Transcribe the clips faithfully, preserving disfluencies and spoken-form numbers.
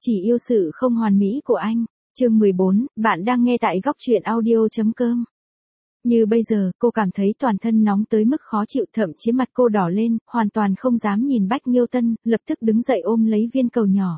Chỉ yêu sự không hoàn mỹ của anh. Chương mười bốn, bạn đang nghe tại góc truyện audio.com. Như bây giờ, cô cảm thấy toàn thân nóng tới mức khó chịu, thậm chí mặt cô đỏ lên, hoàn toàn không dám nhìn Bách Nghiêu Tân, lập tức đứng dậy ôm lấy viên cầu nhỏ.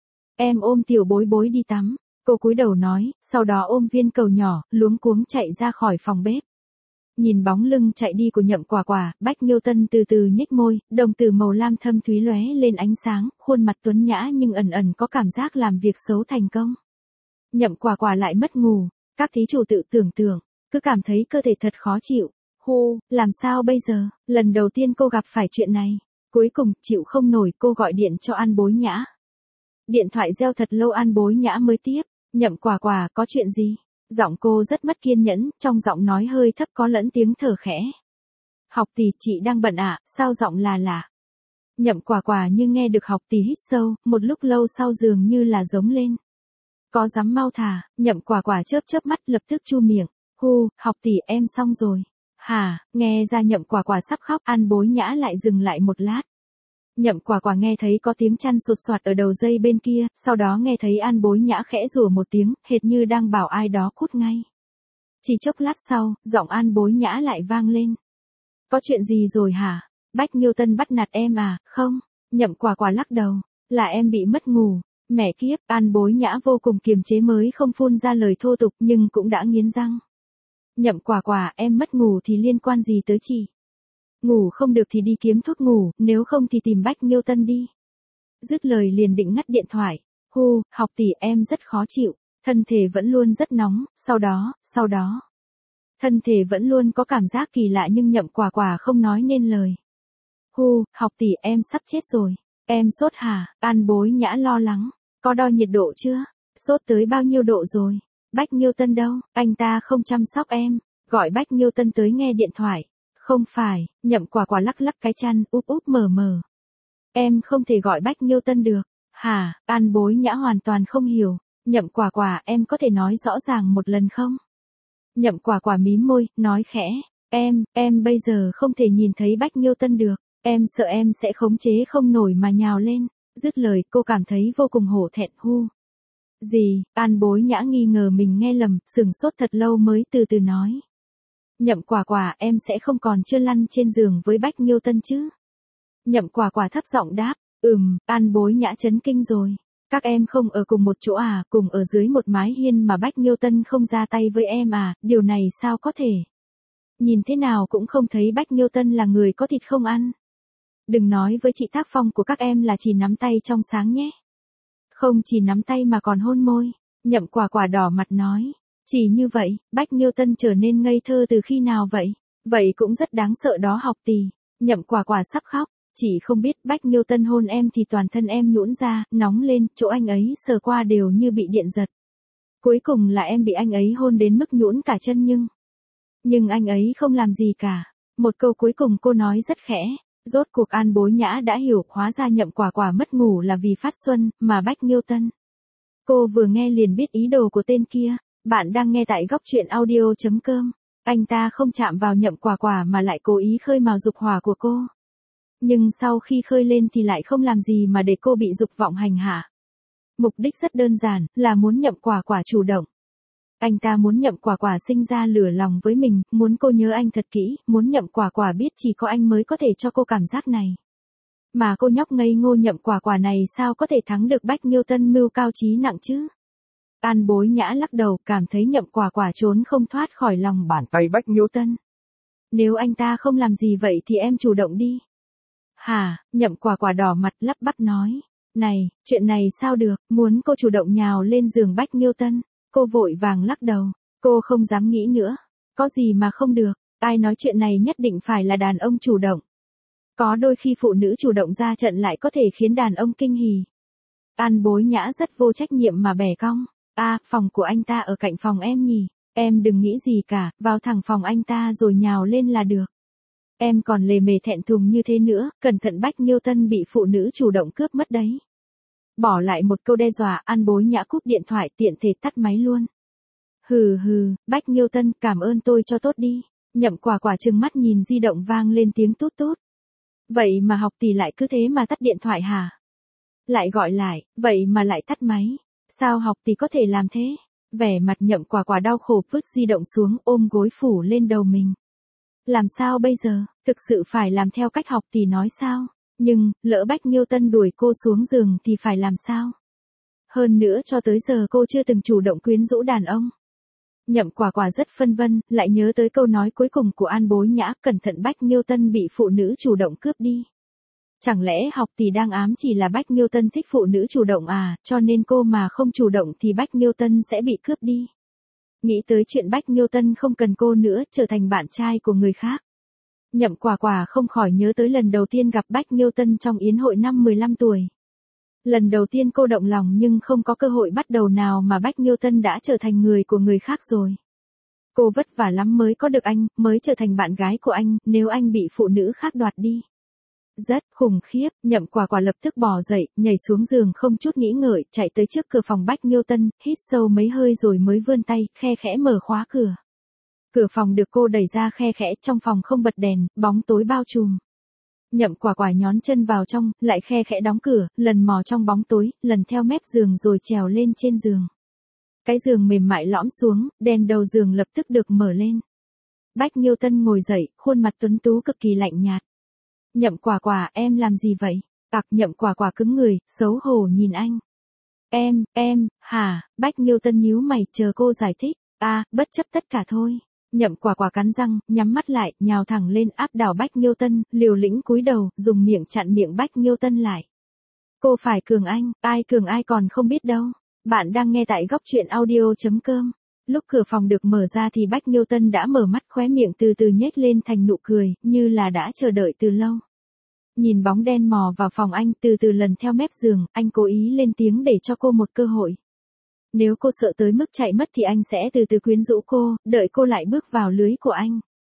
Em ôm tiểu bối bối đi tắm, cô cúi đầu nói, sau đó ôm viên cầu nhỏ, luống cuống chạy ra khỏi phòng bếp. Nhìn bóng lưng chạy đi của Nhậm Quả Quả, Bách Nghiêu Tân từ từ nhếch môi, đồng tử màu lam thâm thúy lóe lên ánh sáng, khuôn mặt tuấn nhã nhưng ẩn ẩn có cảm giác làm việc xấu thành công. Nhậm Quả Quả lại mất ngủ, các thí chủ tự tưởng tượng, cứ cảm thấy cơ thể thật khó chịu. Hu, làm sao bây giờ, lần đầu tiên cô gặp phải chuyện này. Cuối cùng, chịu không nổi, cô gọi điện cho An Bối Nhã. Điện thoại reo thật lâu An Bối Nhã mới tiếp. Nhậm Quả Quả, có chuyện gì? Giọng cô rất mất kiên nhẫn, trong giọng nói hơi thấp có lẫn tiếng thở khẽ. Học tỷ, chị đang bận ạ, à, sao giọng là lạ? Nhậm Quả Quả như nghe được học tỷ hít sâu, một lúc lâu sau dường như là giống lên. Có dám mau thả, Nhậm Quả Quả chớp chớp mắt lập tức chu miệng. Hu, học tỷ em xong rồi. Hả, nghe ra Nhậm Quả Quả sắp khóc, An Bối Nhã lại dừng lại một lát. Nhậm Quả Quả nghe thấy có tiếng chăn sột soạt ở đầu dây bên kia, sau đó nghe thấy An Bối Nhã khẽ rủa một tiếng, hệt như đang bảo ai đó cút ngay. Chỉ chốc lát sau, giọng An Bối Nhã lại vang lên. Có chuyện gì rồi hả? Bách Nghiêu Tân bắt nạt em à? Không. Nhậm Quả Quả lắc đầu. Là em bị mất ngủ. Mẹ kiếp, An Bối Nhã vô cùng kiềm chế mới không phun ra lời thô tục nhưng cũng đã nghiến răng. Nhậm Quả Quả, em mất ngủ thì liên quan gì tới chị? Ngủ không được thì đi kiếm thuốc ngủ, nếu không thì tìm Bách Nghiêu Tân đi. Dứt lời liền định ngắt điện thoại. Hu, học tỷ em rất khó chịu, thân thể vẫn luôn rất nóng, sau đó, sau đó. Thân thể vẫn luôn có cảm giác kỳ lạ nhưng Nhậm Quả Quả không nói nên lời. Hu, học tỷ em sắp chết rồi. Em sốt hả? An Bối Nhã lo lắng. Có đo nhiệt độ chưa? Sốt tới bao nhiêu độ rồi? Bách Nghiêu Tân đâu? Anh ta không chăm sóc em. Gọi Bách Nghiêu Tân tới nghe điện thoại. Không phải, Nhậm Quả Quả lắc lắc cái chăn, úp úp mở mở. Em không thể gọi Bách Nghiêu Tân được. Hả? An Bối Nhã hoàn toàn không hiểu. Nhậm Quả Quả, em có thể nói rõ ràng một lần không? Nhậm Quả Quả mím môi, nói khẽ. Em, em bây giờ không thể nhìn thấy Bách Nghiêu Tân được. Em sợ em sẽ khống chế không nổi mà nhào lên. Dứt lời, cô cảm thấy vô cùng hổ thẹn. Hu. Gì? An Bối Nhã nghi ngờ mình nghe lầm, sửng sốt thật lâu mới từ từ nói. Nhậm Quả Quả, em sẽ không còn chưa lăn trên giường với Bách Nghiêu Tân chứ? Nhậm Quả Quả thấp giọng đáp. Ừm, An Bối Nhã chấn kinh rồi. Các em không ở cùng một chỗ à, cùng ở dưới một mái hiên mà Bách Nghiêu Tân không ra tay với em à, điều này sao có thể? Nhìn thế nào cũng không thấy Bách Nghiêu Tân là người có thịt không ăn. Đừng nói với chị tác phong của các em là chỉ nắm tay trong sáng nhé. Không chỉ nắm tay mà còn hôn môi. Nhậm Quả Quả đỏ mặt nói. Chỉ như vậy, Bách Nghiêu Tân trở nên ngây thơ từ khi nào vậy? Vậy cũng rất đáng sợ đó học tỷ. Nhậm Quả Quả sắp khóc. Chỉ không biết Bách Nghiêu Tân hôn em thì toàn thân em nhũn ra, nóng lên, chỗ anh ấy sờ qua đều như bị điện giật. Cuối cùng là em bị anh ấy hôn đến mức nhũn cả chân nhưng... Nhưng anh ấy không làm gì cả. Một câu cuối cùng cô nói rất khẽ. Rốt cuộc An Bối Nhã đã hiểu, hóa ra Nhậm Quả Quả mất ngủ là vì phát xuân, mà Bách Nghiêu Tân. Cô vừa nghe liền biết ý đồ của tên kia. Bạn đang nghe tại góc truyện audio.com. Anh ta không chạm vào Nhậm Quả Quả mà lại cố ý khơi mào dục hỏa của cô. Nhưng sau khi khơi lên thì lại không làm gì mà để cô bị dục vọng hành hạ. Mục đích rất đơn giản, là muốn Nhậm Quả Quả chủ động. Anh ta muốn Nhậm Quả Quả sinh ra lửa lòng với mình, muốn cô nhớ anh thật kỹ, muốn Nhậm Quả Quả biết chỉ có anh mới có thể cho cô cảm giác này. Mà cô nhóc ngây ngô Nhậm Quả Quả này sao có thể thắng được Bách Nghiêu Tân mưu cao trí nặng chứ? An Bối Nhã lắc đầu, cảm thấy Nhậm Quả Quả trốn không thoát khỏi lòng bàn tay Bách Nghiêu Tân. Nếu anh ta không làm gì vậy thì em chủ động đi. Hả? Nhậm Quả Quả đỏ mặt lắp bắp nói. Này, chuyện này sao được, muốn cô chủ động nhào lên giường Bách Nghiêu Tân. Cô vội vàng lắc đầu, cô không dám nghĩ nữa. Có gì mà không được, ai nói chuyện này nhất định phải là đàn ông chủ động. Có đôi khi phụ nữ chủ động ra trận lại có thể khiến đàn ông kinh hỉ. An Bối Nhã rất vô trách nhiệm mà bẻ cong. À, phòng của anh ta ở cạnh phòng em nhỉ, em đừng nghĩ gì cả, vào thẳng phòng anh ta rồi nhào lên là được. Em còn lề mề thẹn thùng như thế nữa, cẩn thận Bách Nghiêu Tân bị phụ nữ chủ động cướp mất đấy. Bỏ lại một câu đe dọa, An Bối Nhã cúp điện thoại tiện thể tắt máy luôn. Hừ hừ, Bách Nghiêu Tân, cảm ơn tôi cho tốt đi. Nhậm Quả Quả trừng mắt nhìn di động vang lên tiếng tút tút. Vậy mà học tỷ lại cứ thế mà tắt điện thoại hả? Lại gọi lại, vậy mà lại tắt máy. Sao học tỷ có thể làm thế? Vẻ mặt Nhậm Quả Quả đau khổ vứt di động xuống ôm gối phủ lên đầu mình. Làm sao bây giờ, thực sự phải làm theo cách học tỷ nói sao? Nhưng, lỡ Bách Nghiêu Tân đuổi cô xuống giường thì phải làm sao? Hơn nữa cho tới giờ cô chưa từng chủ động quyến rũ đàn ông. Nhậm Quả Quả rất phân vân, lại nhớ tới câu nói cuối cùng của An Bối Nhã, cẩn thận Bách Nghiêu Tân bị phụ nữ chủ động cướp đi. Chẳng lẽ học tỷ đang ám chỉ là Bách Nghiêu Tân thích phụ nữ chủ động à, cho nên cô mà không chủ động thì Bách Nghiêu Tân sẽ bị cướp đi. Nghĩ tới chuyện Bách Nghiêu Tân không cần cô nữa, trở thành bạn trai của người khác. Nhậm Quả Quả không khỏi nhớ tới lần đầu tiên gặp Bách Nghiêu Tân trong yến hội năm mười lăm tuổi. Lần đầu tiên cô động lòng nhưng không có cơ hội bắt đầu nào mà Bách Nghiêu Tân đã trở thành người của người khác rồi. Cô vất vả lắm mới có được anh, mới trở thành bạn gái của anh, nếu anh bị phụ nữ khác đoạt đi. Rất khủng khiếp, Nhậm Quả Quả lập tức bò dậy, nhảy xuống giường không chút nghĩ ngợi, chạy tới trước cửa phòng Bách Nghiêu Tân, hít sâu mấy hơi rồi mới vươn tay, khe khẽ mở khóa cửa. Cửa phòng được cô đẩy ra khe khẽ, trong phòng không bật đèn, bóng tối bao trùm. Nhậm Quả Quả nhón chân vào trong, lại khe khẽ đóng cửa, lần mò trong bóng tối, lần theo mép giường rồi trèo lên trên giường. Cái giường mềm mại lõm xuống, đèn đầu giường lập tức được mở lên. Bách Nghiêu Tân ngồi dậy, khuôn mặt tuấn tú cực kỳ lạnh nhạt. Nhậm Quả Quả, em làm gì vậy? Tặc Nhậm Quả Quả cứng người, xấu hổ nhìn anh. Em, em, hả? Bách Nghiêu Tân nhíu mày, chờ cô giải thích. À, bất chấp tất cả thôi. Nhậm Quả Quả cắn răng, nhắm mắt lại, nhào thẳng lên áp đảo Bách Nghiêu Tân, liều lĩnh cúi đầu, dùng miệng chặn miệng Bách Nghiêu Tân lại. Cô phải cường anh, ai cường ai còn không biết đâu. Bạn đang nghe tại góc truyện audio.com. Lúc cửa phòng được mở ra thì Bách Nghiêu Tân đã mở mắt, khóe miệng từ từ nhếch lên thành nụ cười, như là đã chờ đợi từ lâu. Nhìn bóng đen mò vào phòng anh, từ từ lần theo mép giường, anh cố ý lên tiếng để cho cô một cơ hội. Nếu cô sợ tới mức chạy mất thì anh sẽ từ từ quyến rũ cô, đợi cô lại bước vào lưới của anh.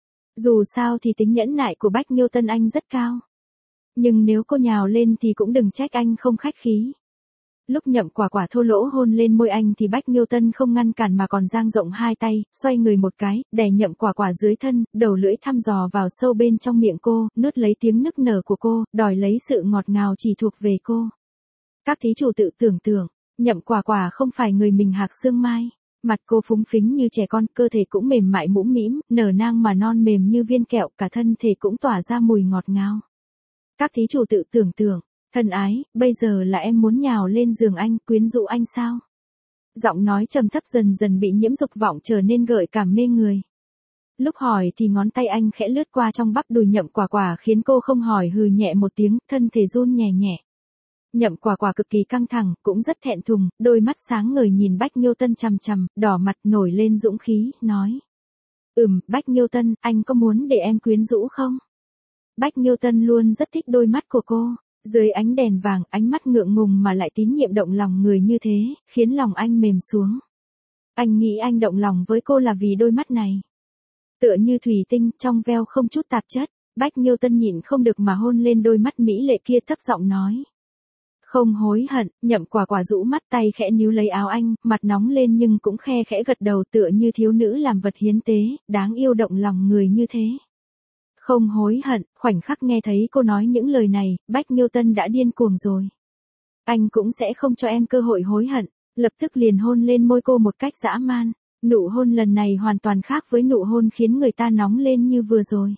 Dù sao thì tính nhẫn nại của Bách Nghiêu Tân anh rất cao. Nhưng nếu cô nhào lên thì cũng đừng trách anh không khách khí. Lúc Nhậm Quả Quả thô lỗ hôn lên môi anh thì Bách Nghiêu Tân không ngăn cản mà còn dang rộng hai tay, xoay người một cái, đè Nhậm Quả Quả dưới thân, đầu lưỡi thăm dò vào sâu bên trong miệng cô, nuốt lấy tiếng nức nở của cô, đòi lấy sự ngọt ngào chỉ thuộc về cô. Các thí chủ tự tưởng tượng, Nhậm Quả Quả không phải người mình hạc xương mai. Mặt cô phúng phính như trẻ con, cơ thể cũng mềm mại mũm mĩm, nở nang mà non mềm như viên kẹo, cả thân thể cũng tỏa ra mùi ngọt ngào. Các thí chủ tự tưởng tượng, thân ái, bây giờ là em muốn nhào lên giường anh, quyến rũ anh sao? Giọng nói trầm thấp dần dần bị nhiễm dục vọng trở nên gợi cảm mê người. Lúc hỏi thì ngón tay anh khẽ lướt qua trong bắp đùi Nhậm Quả Quả khiến cô không hỏi hừ nhẹ một tiếng, thân thể run nhẹ nhẹ. Nhậm Quả Quả cực kỳ căng thẳng, cũng rất thẹn thùng, đôi mắt sáng ngời nhìn Bách Nghiêu Tân chằm chằm, đỏ mặt nổi lên dũng khí, nói. Ừm, Bách Nghiêu Tân, anh có muốn để em quyến rũ không? Bách Nghiêu Tân luôn rất thích đôi mắt của cô. Dưới ánh đèn vàng, ánh mắt ngượng ngùng mà lại tín nhiệm động lòng người như thế, khiến lòng anh mềm xuống. Anh nghĩ anh động lòng với cô là vì đôi mắt này. Tựa như thủy tinh, trong veo không chút tạp chất, Bách Nghiêu Tân nhịn không được mà hôn lên đôi mắt mỹ lệ kia, thấp giọng nói. Không hối hận. Nhậm Quả Quả rũ mắt, tay khẽ níu lấy áo anh, mặt nóng lên nhưng cũng khe khẽ gật đầu, tựa như thiếu nữ làm vật hiến tế, đáng yêu động lòng người như thế. Không hối hận. Khoảnh khắc nghe thấy cô nói những lời này, Bách Nghiêu Tân đã điên cuồng rồi. Anh cũng sẽ không cho em cơ hội hối hận. Lập tức liền hôn lên môi cô một cách dã man. Nụ hôn lần này hoàn toàn khác với nụ hôn khiến người ta nóng lên như vừa rồi.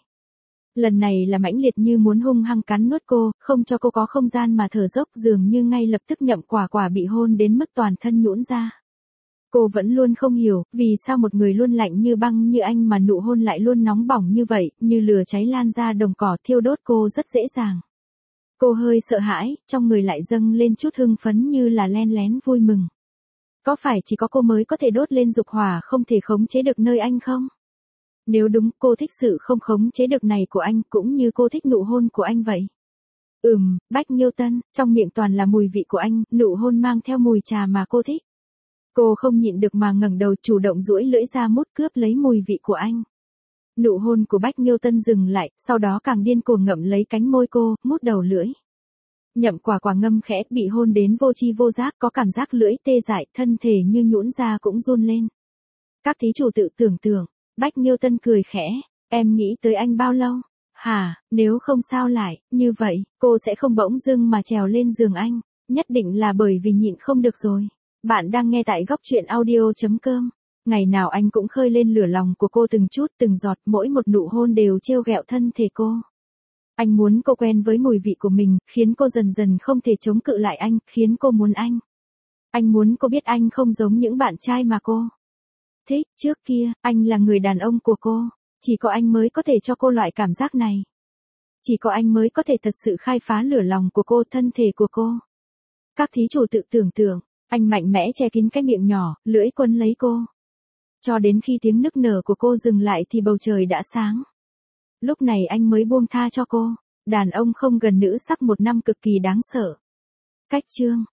Lần này là mãnh liệt như muốn hung hăng cắn nuốt cô, không cho cô có không gian mà thở dốc, dường như ngay lập tức Nhậm Quả Quả bị hôn đến mức toàn thân nhũn ra. Cô vẫn luôn không hiểu, vì sao một người luôn lạnh như băng như anh mà nụ hôn lại luôn nóng bỏng như vậy, như lửa cháy lan ra đồng cỏ thiêu đốt cô rất dễ dàng. Cô hơi sợ hãi, trong người lại dâng lên chút hưng phấn như là len lén vui mừng. Có phải chỉ có cô mới có thể đốt lên dục hỏa không thể khống chế được nơi anh không? Nếu đúng, cô thích sự không khống chế được này của anh, cũng như cô thích nụ hôn của anh vậy. Ừm, Bách Nghiêu Tân, trong miệng toàn là mùi vị của anh, nụ hôn mang theo mùi trà mà cô thích. Cô không nhịn được mà ngẩng đầu, chủ động duỗi lưỡi ra mút cướp lấy mùi vị của anh. Nụ hôn của Bách Nghiêu Tân dừng lại, sau đó càng điên cuồng ngậm lấy cánh môi cô, mút đầu lưỡi. Nhậm Quả Quả ngâm khẽ, bị hôn đến vô tri vô giác, có cảm giác lưỡi tê dại, thân thể như nhũn ra cũng run lên. Các thí chủ tự tưởng tượng, Bách Nghiêu Tân cười khẽ, em nghĩ tới anh bao lâu? Hả, nếu không sao lại, như vậy, cô sẽ không bỗng dưng mà trèo lên giường anh. Nhất định là bởi vì nhịn không được rồi. Bạn đang nghe tại góc chuyện audio.com. Ngày nào anh cũng khơi lên lửa lòng của cô từng chút từng giọt, mỗi một nụ hôn đều trêu ghẹo thân thể cô. Anh muốn cô quen với mùi vị của mình, khiến cô dần dần không thể chống cự lại anh, khiến cô muốn anh. Anh muốn cô biết anh không giống những bạn trai mà cô thích trước kia, anh là người đàn ông của cô. Chỉ có anh mới có thể cho cô loại cảm giác này. Chỉ có anh mới có thể thật sự khai phá lửa lòng của cô, thân thể của cô. Các thí chủ tự tưởng tượng, anh mạnh mẽ che kín cái miệng nhỏ, lưỡi quấn lấy cô. Cho đến khi tiếng nức nở của cô dừng lại thì bầu trời đã sáng. Lúc này anh mới buông tha cho cô. Đàn ông không gần nữ sắp một năm cực kỳ đáng sợ. Cách chương